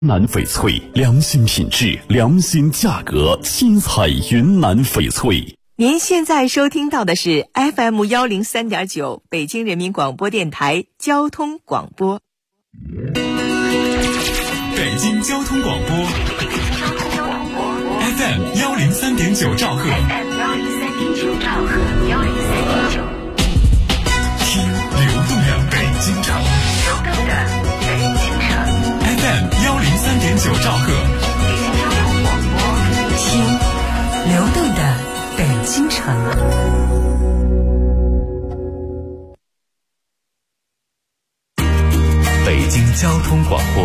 南翡翠，良心品质，良心价格，新彩云南翡翠。 您现在收听到的是 FM103.9 北京人民广播电台交通广播。 北京交通广播 FM103.9 兆赫，听流动的北京城FM103.9 兆赫， 听流动的北京城。 北京交通广播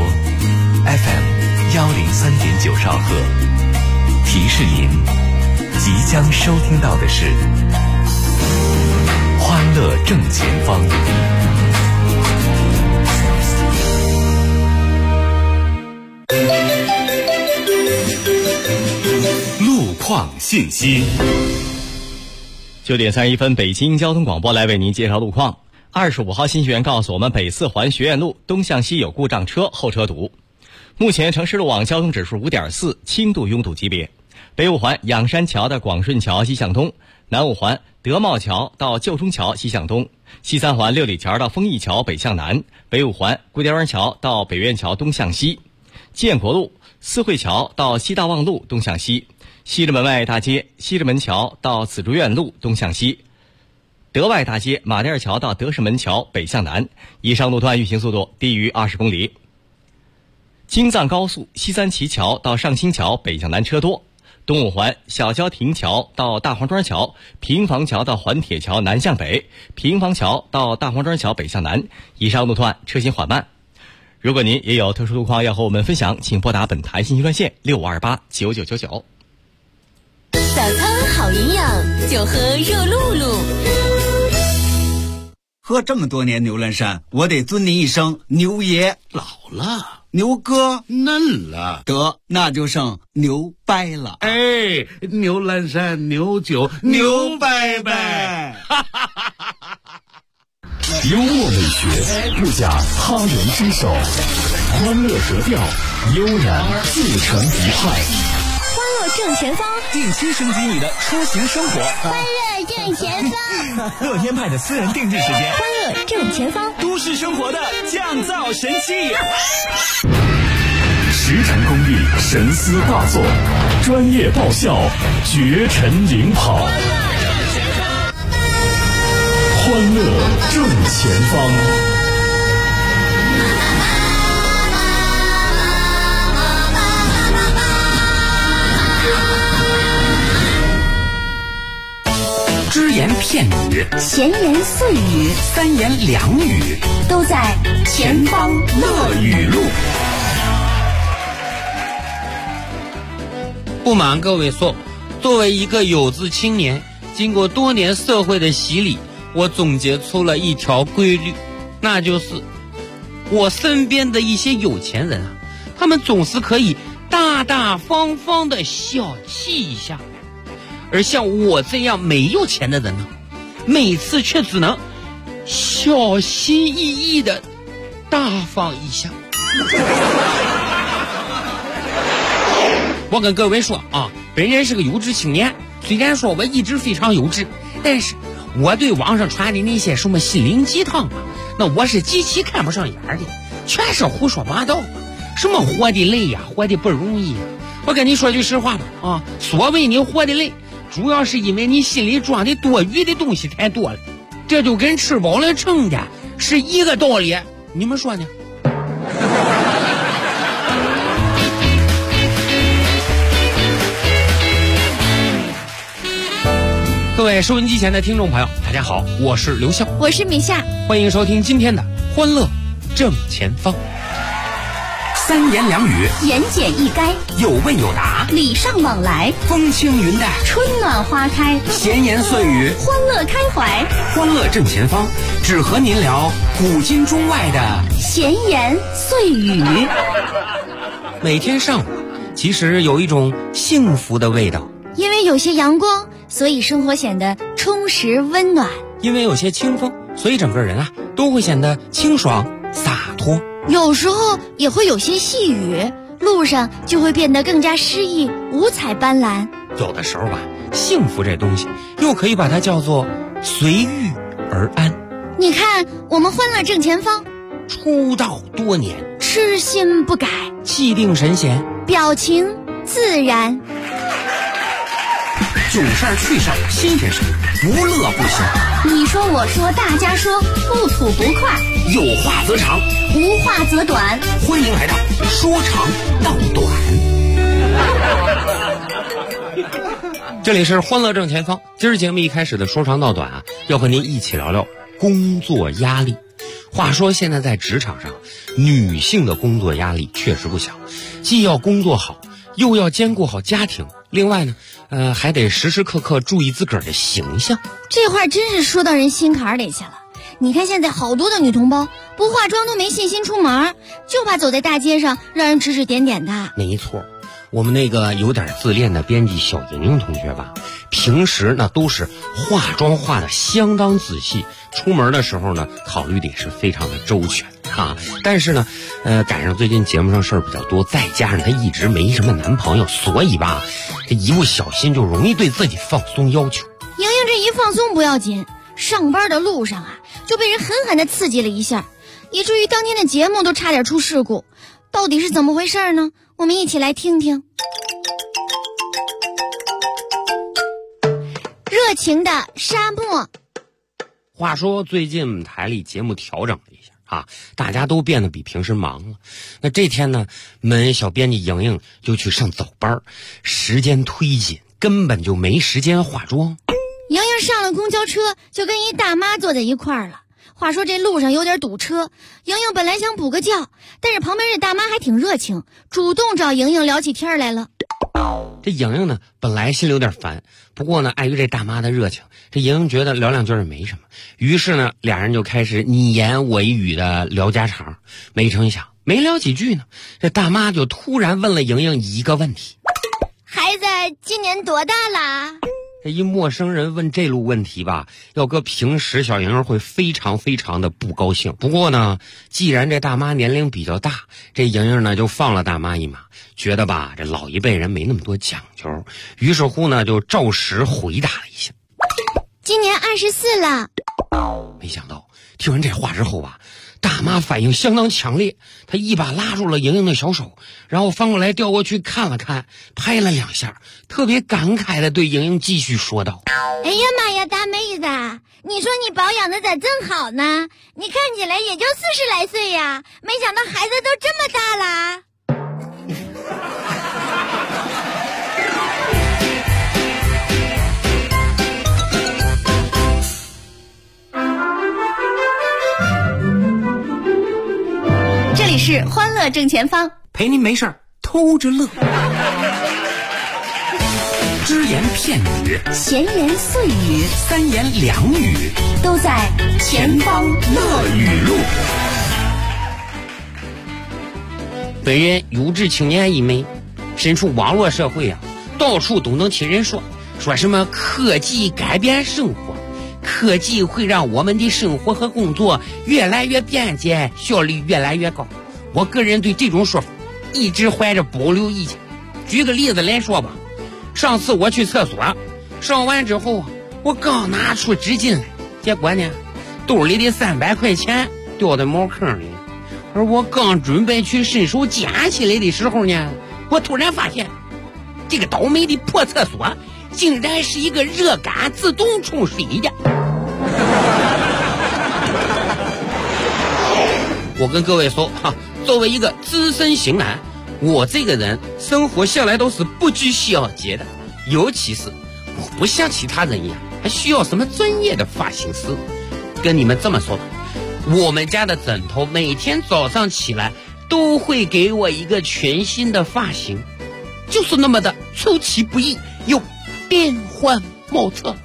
FM103.9 兆赫，提示您即将收听到的是欢乐正前方。 路况信息。 9点31分，北京交通广播来为您介绍路况。25号信息员告诉我们，北四环学院路东向西有故障车，后车堵。目前城市路网交通指数 5.4， 轻度拥堵级别。北五环仰山桥的广顺桥西向东，南五环德茂桥到旧中桥西向东，西三环六里桥到丰益桥北向南，北五环桂甸湾桥到北苑桥东向西，建国路四惠桥到西大望路东向西，西直门外大街西直门桥到紫竹院路东向西，德外大街马甸儿桥到德胜门桥北向南，以上路段运行速度低于20公里。京藏高速西三旗桥到上新桥北向南车多，东五环小郊亭桥到大黄庄桥，平房桥到环铁桥南向北，平房桥到大黄庄桥北向南，以上路段车行缓慢。如果您也有特殊路况要和我们分享，请拨打本台信息专线65289999。 早餐好营养，就喝热露露。 喝这么多年牛栏山，我得尊您一声牛爷。 老了， 牛哥嫩了， 得那就剩牛掰了。 哎，牛栏山牛酒牛掰掰。 幽默美学，不假他人之手，欢乐格调，悠然自成一派。 欢乐正前方， 定期升级你的出行生活。 欢乐正前方， 乐天派的私人定制时间。 欢乐正前方， 都市生活的降噪神器。 实诚公益，神思大作，专业爆笑，绝尘领跑。欢乐正前方。 只言片语， 闲言碎语， 三言两语， 都在前方乐语录。 不瞒各位说，作为一个有志青年，经过多年社会的洗礼，我总结出了一条规律，那就是我身边的一些有钱人啊，他们总是可以大大方方的小气一下，而像我这样没有钱的人呢，每次却只能小心翼翼的大方一下。我跟各位说啊，本人是个有志青年，虽然说我一直非常有志，但是我对网上传的那些什么心灵鸡汤啊，那我是极其看不上眼的，全是胡说八道。什么活得累呀，活得不容易呀。我跟你说句实话吧啊，所谓你活得累，主要是因为你心里装的多余的东西太多了，这就跟吃饱了撑的是一个道理，你们说呢？各位收音机前的听众朋友，大家好，我是刘笑， 我是米夏， 欢迎收听今天的欢乐正前方。 三言两语， 言简意赅， 有问有答， 礼尚往来， 风轻云淡， 春暖花开， 闲言碎语， 欢乐开怀。 欢乐正前方，只和您聊古今中外的闲言碎语。 每天上午其实有一种幸福的味道， 因为有些阳光，所以生活显得充实温暖； 因为有些清风，所以整个人啊都会显得清爽洒脱。 有时候也会有些细雨， 路上就会变得更加诗意、五彩斑斓。 有的时候吧，幸福这东西又可以把它叫做随遇而安。 你看，我们欢乐正前方， 出道多年， 痴心不改， 气定神闲， 表情自然， 囧事儿趣事儿新鲜事儿，不乐不行。 你说我说大家说，不吐不快， 有话则长， 无话则短。 欢迎来到说长道短。 这里是欢乐正前方。今儿节目一开始的说长道短啊，要和您一起聊聊工作压力。话说现在在职场上，女性的工作压力确实不小，既要工作好，又要兼顾好家庭，另外呢，还得时时刻刻注意自个儿的形象。 这话真是说到人心坎里去了。你看现在好多的女同胞不化妆都没信心出门，就怕走在大街上让人指指点点的。 没错，我们那个有点自恋的编辑小莹莹同学吧，平时那都是化妆化的相当仔细，出门的时候呢，考虑的也是非常的周全啊。但是呢，赶上最近节目上事儿比较多，再加上她一直没什么男朋友，所以吧，这一不小心就容易对自己放松要求。 莹莹这一放松不要紧，上班的路上啊，就被人狠狠地刺激了一下，以至于当天的节目都差点出事故。到底是怎么回事呢？我们一起来听听。热情的沙漠。 话说最近台里节目调整了一下啊，大家都变得比平时忙了。那这天呢，我们小编辑莹莹就去上早班，时间推紧，根本就没时间化妆。 莹莹上了公交车，就跟一大妈坐在一块儿了。话说这路上有点堵车，莹莹本来想补个觉，但是旁边这大妈还挺热情，主动找莹莹聊起天来了。 这莹莹呢，本来心里有点烦，不过呢，碍于这大妈的热情，这莹莹觉得聊两句也没什么，于是呢，俩人就开始你言我一语的聊家常。没成想，没聊几句呢，这大妈就突然问了莹莹一个问题： 孩子今年多大啦？ 这一陌生人问这路问题吧，要搁平时小莹莹会非常非常的不高兴。不过呢，既然这大妈年龄比较大，这莹莹呢就放了大妈一马，觉得吧这老一辈人没那么多讲究，于是乎呢就照实回答了一下： 今年24了。 没想到听完这话之后吧，大妈反应相当强烈，她一把拉住了莹莹的小手，然后翻过来调过去看了看，拍了两下，特别感慨地对莹莹继续说道： 哎呀妈呀，大妹子，你说你保养的咋这么好呢？你看起来也就40来岁呀，没想到孩子都这么大啦。这里是欢乐正前方， 陪您没事偷着乐。只言片语， 闲言碎语， 三言两语， 都在前方乐语录。 本人有志青年一枚，身处网络社会啊，到处都能听人说什么科技改变生活，科技会让我们的生活和工作越来越便捷，效率越来越高。我个人对这种说法一直怀着保留意见。举个例子来说吧，上次我去厕所，上完之后我刚拿出纸巾来，结果呢，兜里的300块钱掉在茅坑里。而我刚准备去伸手捡起来的时候呢，我突然发现，这个倒霉的破厕所竟然是一个热感自动冲水的。我跟各位说哈，作为一个资深型男，我这个人生活下来都是不拘小节的，尤其是我不像其他人一样还需要什么专业的发型师。跟你们这么说吧，我们家的枕头每天早上起来都会给我一个全新的发型，就是那么的出其不意又变幻莫测。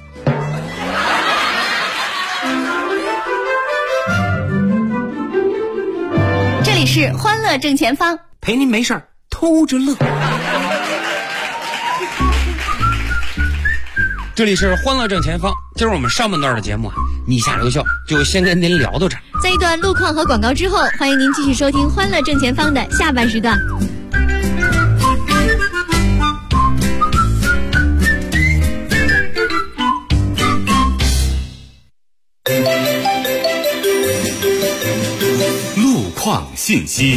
这里是欢乐正前方， 陪您没事偷着乐。 这里是欢乐正前方，今儿我们上半段的节目啊，你下留笑就先跟您聊到这儿。 在一段路况和广告之后，欢迎您继续收听欢乐正前方的下半时段。 信息。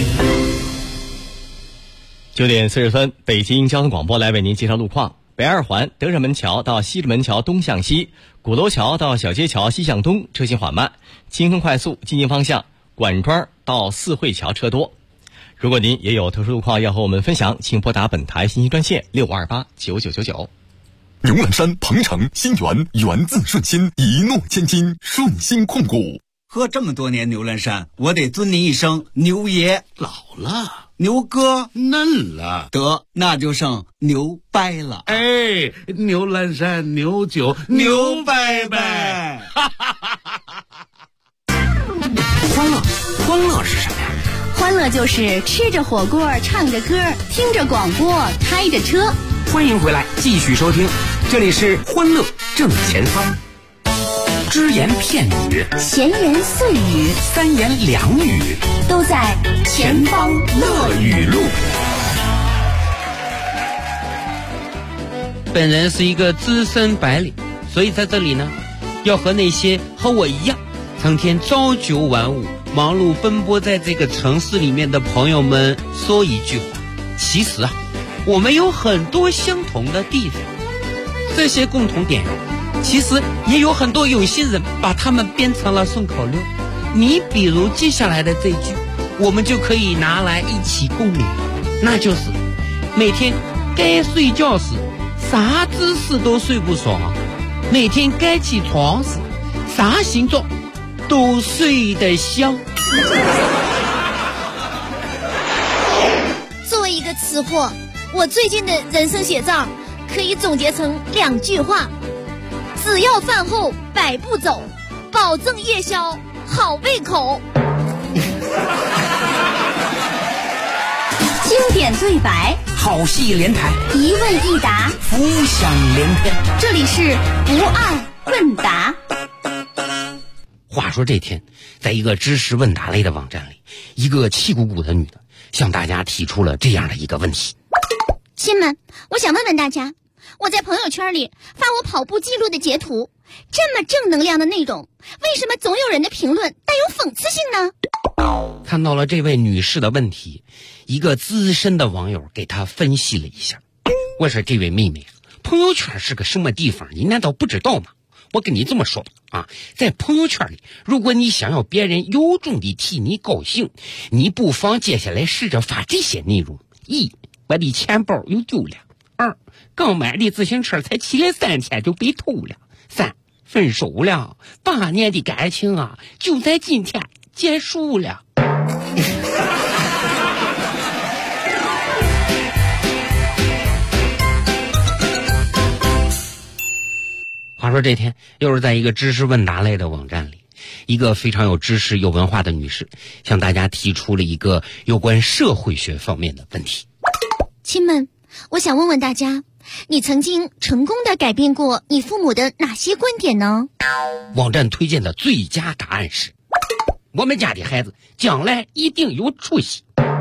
9点40分，北京交通广播来为您介绍路况。北二环德胜门桥到西直门桥东向西，鼓楼桥到小街桥西向东车行缓慢，京通快速进京方向管庄到四惠桥车多。如果您也有特殊路况要和我们分享，请拨打本台信息专线65289999。 牛栏山、鹏城、新源，源自顺心，一诺千金，顺心控股。 喝这么多年牛栏山，我得尊您一声牛爷。 老了， 牛哥嫩了， 得那就剩牛掰了。 哎，牛栏山牛酒牛掰掰。 欢乐是什么呀？ 欢乐就是吃着火锅，唱着歌，听着广播，开着车。 欢迎回来，继续收听，这里是欢乐正前方。只言片语， 闲言碎语， 三言两语， 都在前方乐语录。 本人是一个资深白领，所以在这里呢，要和那些和我一样成天朝九晚五忙碌奔波在这个城市里面的朋友们说一句话。其实啊，我们有很多相同的地方，这些共同点其实也有很多有心人把它们编成了顺口溜。你比如接下来的这句，我们就可以拿来一起共勉，那就是每天该睡觉时啥姿势都睡不爽，每天该起床时啥形状都睡得香。 作为一个吃货，我最近的人生写照可以总结成2句话：只要饭后100步走，保证夜宵好胃口。 经典对白， 好戏连台， 一问一答， 浮想联翩。 这里是不二问答。 话说这天，在一个知识问答类的网站里，一个气鼓鼓的女的向大家提出了这样的一个问题： 亲们，我想问问大家，我在朋友圈里发我跑步记录的截图，这么正能量的内容，为什么总有人的评论带有讽刺性呢？ 看到了这位女士的问题，一个资深的网友给她分析了一下。我说这位妹妹，朋友圈是个什么地方，你难道不知道吗？我跟你这么说吧啊，在朋友圈里，如果你想要别人由衷地替你高兴，你不妨接下来试着发这些内容：一，我的钱包又丢了；二，刚买的自行车才骑了3天就被偷了；三，分手了，8年的感情啊，就在今天结束了。话说这天，又是在一个知识问答类的网站里，一个非常有知识有文化的女士向大家提出了一个有关社会学方面的问题。 亲们，我想问问大家，你曾经成功的改变过你父母的哪些观点呢？ 网站推荐的最佳答案是：我们家的孩子将来一定有出息。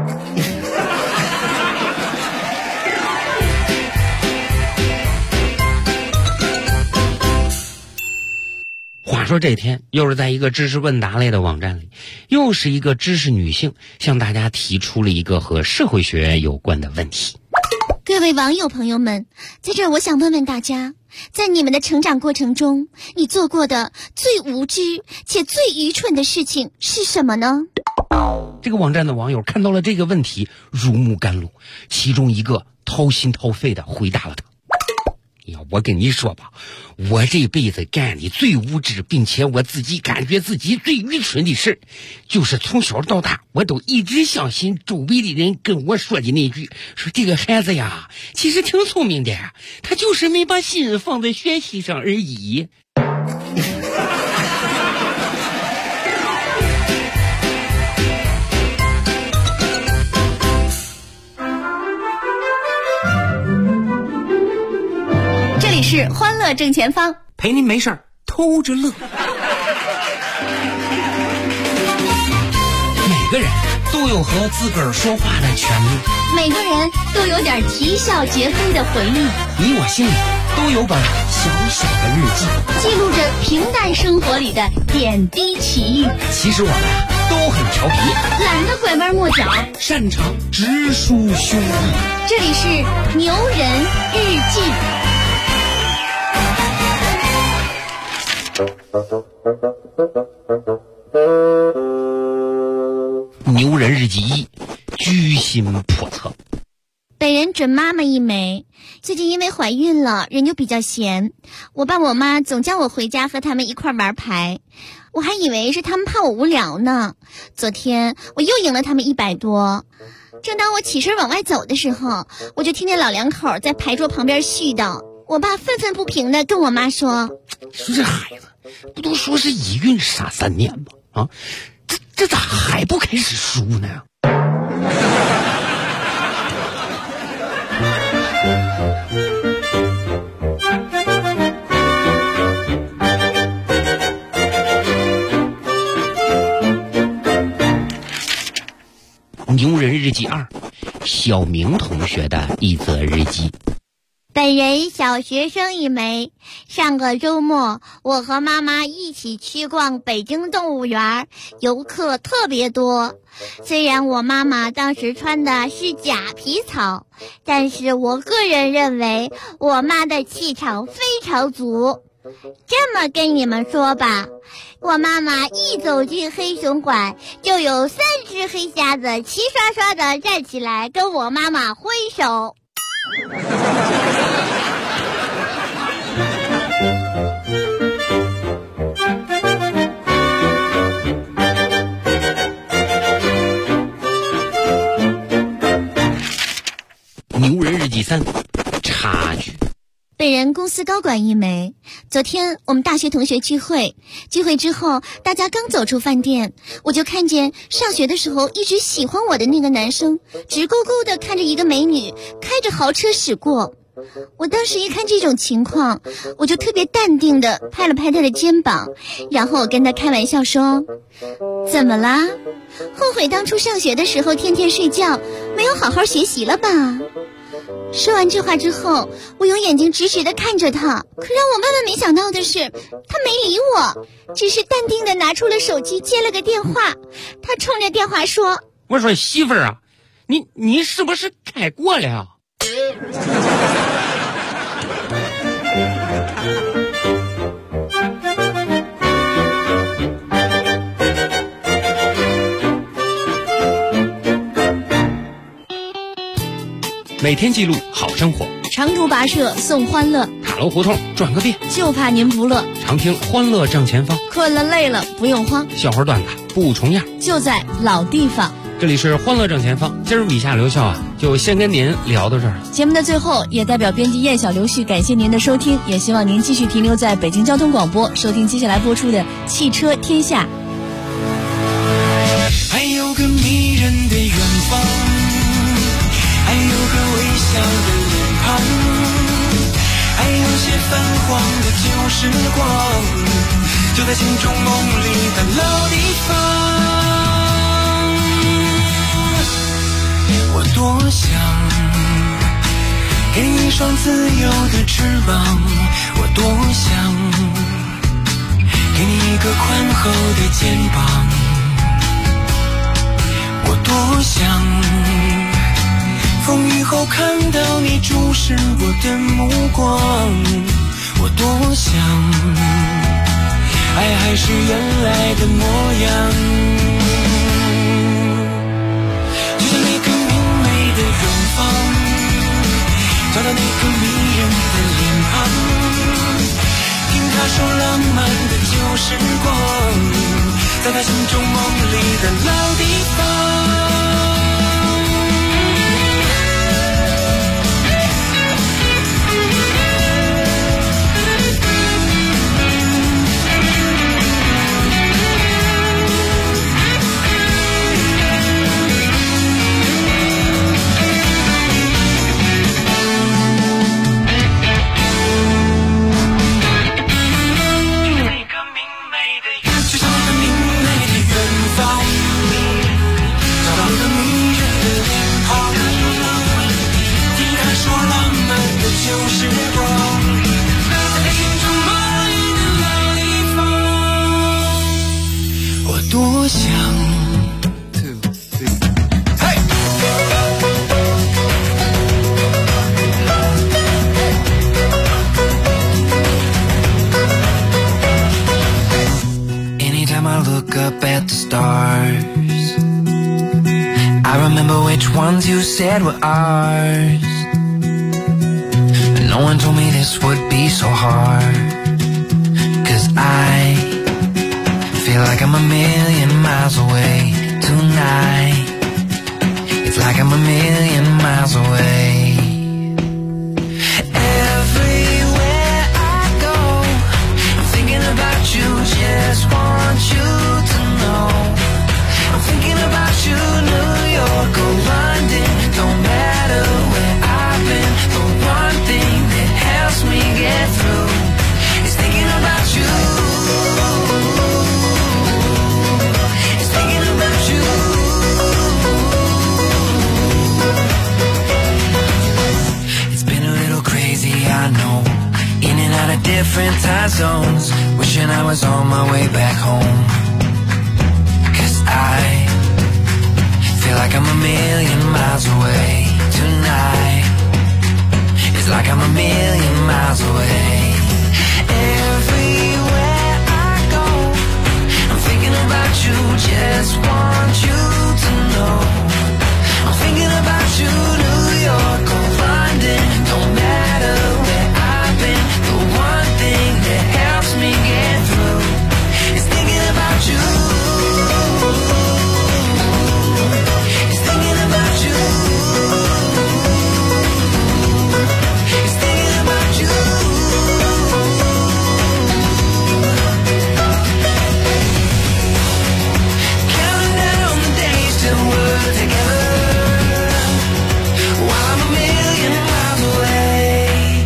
话说这天，又是在一个知识问答类的网站里，又是一个知识女性向大家提出了一个和社会学有关的问题。 各位网友朋友们，在这儿我想问问大家，在你们的成长过程中，你做过的最无知且最愚蠢的事情是什么呢？ 这个网站的网友看到了这个问题，如沐甘露，其中一个掏心掏肺的回答了他。呀，我跟你说吧，我这辈子干的最无知，并且我自己感觉自己最愚蠢的事，就是从小到大我都一直相信周围的人跟我说的那句，说这个孩子呀其实挺聪明的，他就是没把心放在学习上而已。 是欢乐正前方， 陪您没事儿偷着乐。每个人都有和自个儿说话的权利， 每个人都有点啼笑皆非的回忆， 你我心里都有本小小的日记， 记录着平淡生活里的点滴奇遇。 其实我们都很调皮， 懒得拐弯抹角， 擅长直抒胸臆。 这里是牛人日记。 牛人日记1，居心叵测。 本人准妈妈一枚，最近因为怀孕了，人就比较闲。我爸我妈总叫我回家和他们一块玩牌，我还以为是他们怕我无聊呢。昨天我又赢了他们100多。正当我起身往外走的时候，我就听见老两口在牌桌旁边絮叨。我爸愤愤不平地跟我妈说：“ 说这孩子不都说是一孕杀3年吗？啊，这咋还不开始输呢？”牛人日记2，小明同学的一则日记。 本人小学生一枚，上个周末我和妈妈一起去逛北京动物园，游客特别多。虽然我妈妈当时穿的是假皮草，但是我个人认为我妈的气场非常足。这么跟你们说吧，我妈妈一走进黑熊馆，就有3只黑瞎子齐刷刷的站起来跟我妈妈挥手。 牛人日记3，差距。 本人公司高管一枚。昨天我们大学同学聚会之后，大家刚走出饭店，我就看见上学的时候一直喜欢我的那个男生直勾勾地看着一个美女开着豪车驶过。我当时一看这种情况，我就特别淡定地拍了拍他的肩膀，然后我跟他开玩笑说：“怎么啦？后悔当初上学的时候天天睡觉，没有好好学习了吧？”说完这话之后，我用眼睛直直地看着他，可让我万万没想到的是，他没理我，只是淡定地拿出了手机接了个电话。他冲着电话说：“ 我说媳妇儿啊，你是不是开过了？” 每天记录好生活， 长途跋涉送欢乐， 塔楼胡同转个遍， 就怕您不乐。 常听欢乐正前方， 困了累了不用慌， 笑话段子不重样， 就在老地方。 这里是欢乐正前方，今儿以下留校啊，就先跟您聊到这儿。 节目的最后，也代表编辑燕小刘旭感谢您的收听，也希望您继续停留在北京交通广播，收听接下来播出的《汽车天下》。 还有个迷人的远方，还有个微笑的脸庞，还有些泛黄的旧时光，就在心中梦里的老地方。我多想给你一双自由的翅膀，我多想给你一个宽厚的肩膀，我多想风雨后看到你注视我的目光，我多想爱还是原来的模样，就像那个明媚的远方，找到那个迷人的脸庞，听他说浪漫的旧时光，在他心中梦里的老地方。旧时光，在心中梦里的老地方，我多想 ones you said were ours. No one told me this would be so hard. 'Cause I feel like I'm a million miles away tonight. It's like I'm a million miles away. Everywhere I go, I'm thinking about you, just want you to know. I'm thinking about you, New York or London, don't matter where I've been. The one thing that helps me get through is thinking about you. Is thinking about you. It's been a little crazy, I know, in and out of different time zones, wishing I was on my way back home. 'Cause I feel like I'm a million miles away tonight. It's like I'm a million miles away. Everywhere I go, I'm thinking about you, just want you to know. I'm thinking about you, New York or London, don't matter where I've been. The one thing that helps me get through is thinking about you. Is thinking about you. Is thinking about you. Counting down the days till we're together, while I'm a million miles away.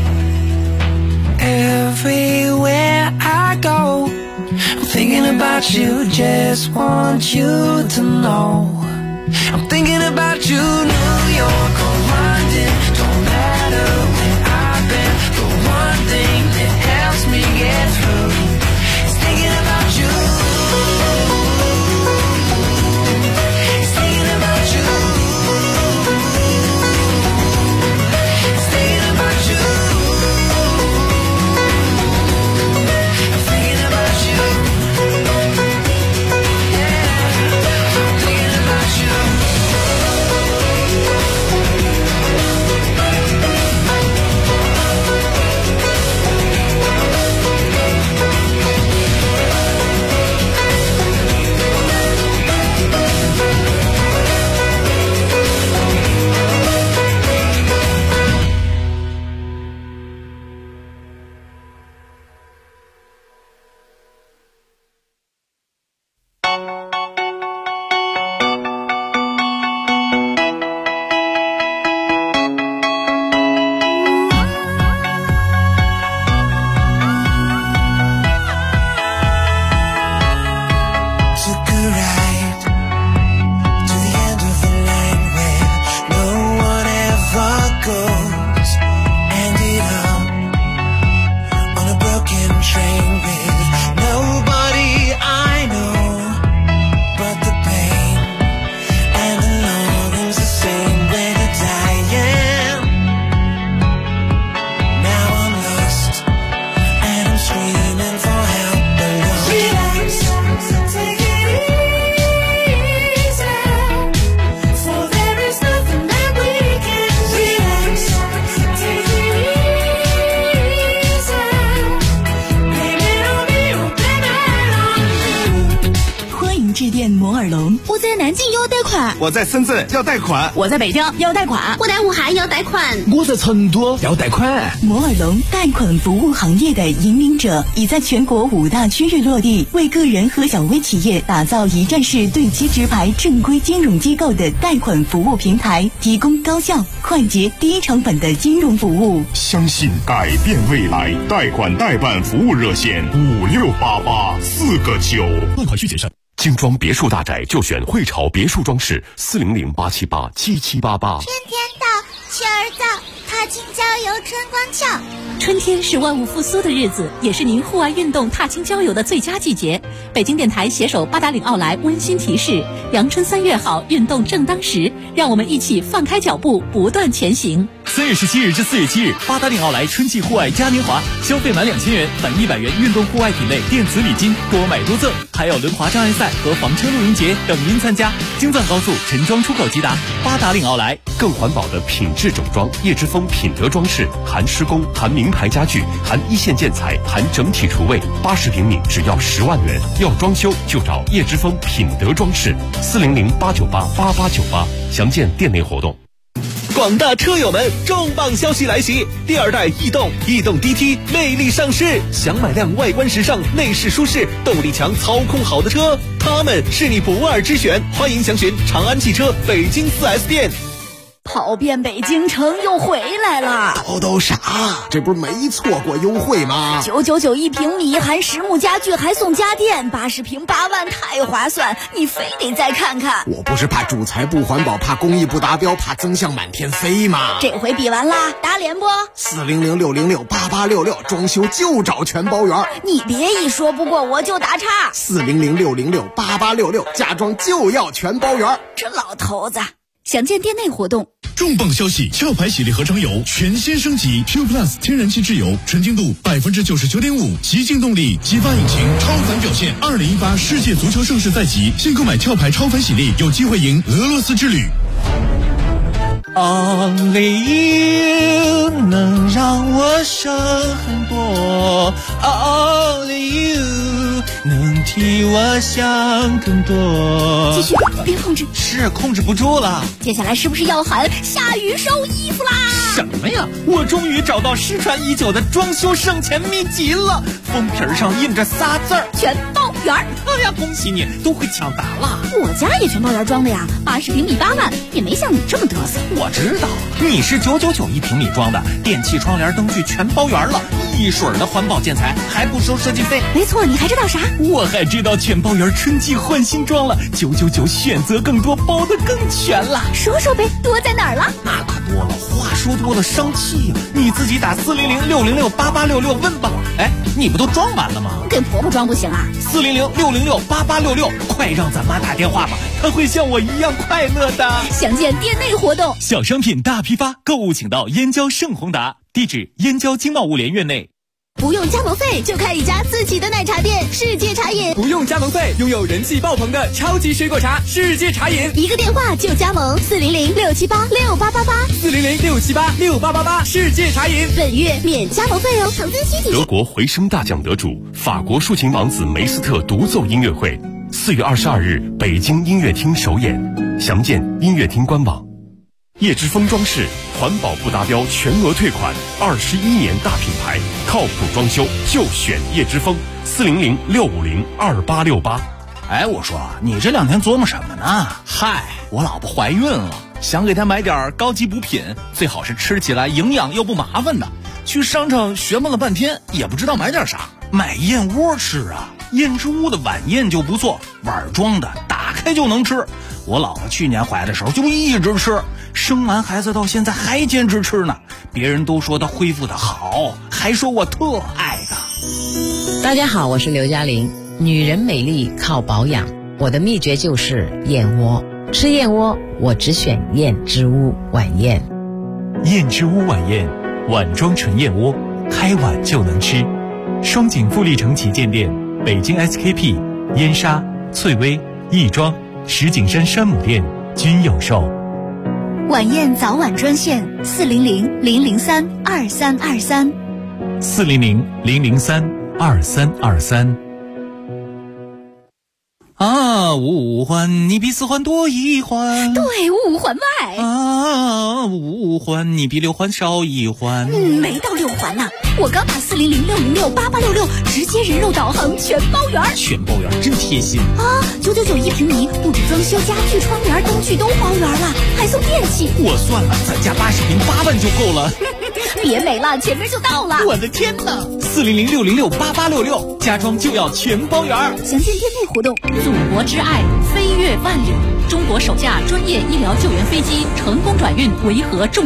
Everywhere I go, I'm thinking about you, just want you to know. I'm thinking about you, New York or London, don't matter where I've been. The one thing that helps me get through is thinking about you. Is thinking about you. Is thinking about you. I'm thinking about you. Yeah, I'm thinking about you. Took a ride to the end of the line where no one ever goes. Ended up on a broken train with nobody I know, but the pain and the longing's the same way that I am. Now I'm lost and I'm screaming for help alone. Relax, take it easy, for there is nothing that we can do. Relax, take it easy, blame it on me or blame it on you. 欢迎致电摩尔龙。 我在南京要贷款， 我在深圳要贷款， 我在北京要贷款， 我在武汉要贷款。 我在成都要贷款。 摩尔龙贷款服务行业的引领者，已在全国5大区域落地，为个人和小微企业打造一站式对接直排正规金融机构的贷款服务平台，提供高效、快捷、低成本的金融服务。 相信改变未来，贷款代办服务热线5688-4个9。 贷款需谨慎。 精装别墅大宅就选汇潮别墅装饰，400-878-7788。 春天到，雀儿造，踏青郊游春光俏。 春天是万物复苏的日子，也是您户外运动、踏青郊游的最佳季节。北京电台携手八达岭奥莱温馨提示：阳春3月好，运动正当时，让我们一起放开脚步，不断前行。 3月17日至4月7日，八达岭奥莱春季户外嘉年华，消费满2000元返100元运动户外品类电子礼金，多买多赠，还有轮滑障碍赛和房车露营节等您参加。京藏高速陈庄出口即达，八达岭奥莱。 更环保的品质整装，叶之峰品德装饰，含施工，含名牌家具，含一线建材，含整体厨卫，80平米只要10万元。要装修就找叶之峰品德装饰，400-898-8898，详见店内活动。 广大车友们，重磅消息来袭！第2代逸动 DT 魅力上市，想买辆外观时尚、内饰舒适、动力强、操控好的车，它们是你不二之选。欢迎详询长安汽车北京4S店。 跑遍北京城又回来了， 都啥？这不是没错过优惠吗 ？999一平米，含实木家具还送家电，80平8万，太划算！你非得再看看。 我不是怕主材不环保，怕工艺不达标，怕增项满天飞吗？ 这回比完啦，打脸不 ？400-606-8866，装修就找全包圆。 你别一说不过我就打岔。 400-606-8866，家装就要全包圆。 这老头子。详见店内活动。 重磅消息！壳牌洗涤合成油全新升级 Q Plus 天然气质油，纯净度99.5%，极净动力，激发引擎，超凡表现。2018世界足球盛事在即，现购买壳牌超凡洗涤，有机会赢俄罗斯之旅。 Only you 能让我省很多 ，Only you 能替我想更多。 继续，别控制， 是控制不住了。 接下来是不是要喊下雨收衣服啦？ 什么呀？我终于找到失传已久的装修省钱秘籍了，封皮上印着仨字儿： 全包圆。 哎呀，恭喜你，都会抢答了。 我家也全包圆装的呀，80平米8万，也没像你这么嘚瑟。 我知道，你是999一平米装的，电器、窗帘、灯具全包圆了，一水的环保建材，还不收设计费。 没错，你还知道啥？ 我还知道全包圆春季换新装了，999选择更多，包得更全了。 说说呗，多在哪儿了？ 那可多了，话说多了伤气呀。你自己打400-606-8866问吧。哎，你不都装完了吗？ 给婆婆装不行啊 ？400-606-8866，快让咱妈打电话吧，她会像我一样快乐的。 详见店内活动。 小商品大批发，购物请到燕郊盛宏达，地址燕郊经贸物联院内。 不用加盟费就开一家自己的奶茶店，世界茶饮。 不用加盟费，拥有人气爆棚的超级水果茶，世界茶饮。 一个电话就加盟，400-678-6888，400-678-6888， 世界茶饮。 本月免加盟费哦，成分需体。 德国回声大奖得主，法国竖琴王子梅斯特独奏音乐会，4月22日北京音乐厅首演，详见音乐厅官网。叶之峰装饰，环保不达标全额退款，21年大品牌，靠谱装修就选叶之峰，400-650-2868。 哎，我说你这2天琢磨什么呢？ 嗨，我老婆怀孕了，想给她买点高级补品，最好是吃起来营养又不麻烦的。去商场学问了半天，也不知道买点啥，买燕窝吃啊。燕之屋的晚宴就不错，碗装的，打开就能吃。我老婆去年怀的时候就一直吃，生完孩子到现在还坚持吃呢。别人都说她恢复的好，还说我特爱她。 大家好，我是刘嘉玲。女人美丽靠保养，我的秘诀就是燕窝。吃燕窝，我只选燕之屋晚宴。 燕之屋晚宴，碗装纯燕窝，开碗就能吃。双井富力城旗舰店、北京 SKP、燕莎、翠微、亦庄、石景山山姆店均有售。 晚宴早晚专线400-003-2323。 400-003-2323。啊，五环你比4环多1环， 对，5环外。 啊，5环你比6环少1环。 没到6环呢，我刚打400-606-8866，直接人肉导航全包圆。 全包圆真贴心啊！999一平米，布置装修、家具、窗帘、灯具都包圆了，还送电器。 我算了，咱家80平8万就够了。 别美了，前面就到了。 我的天哪！400-606-8866，家装就要全包圆。 详见店内活动。 祖国之爱，飞越万里。中国首架专业医疗救援飞机成功转运维和重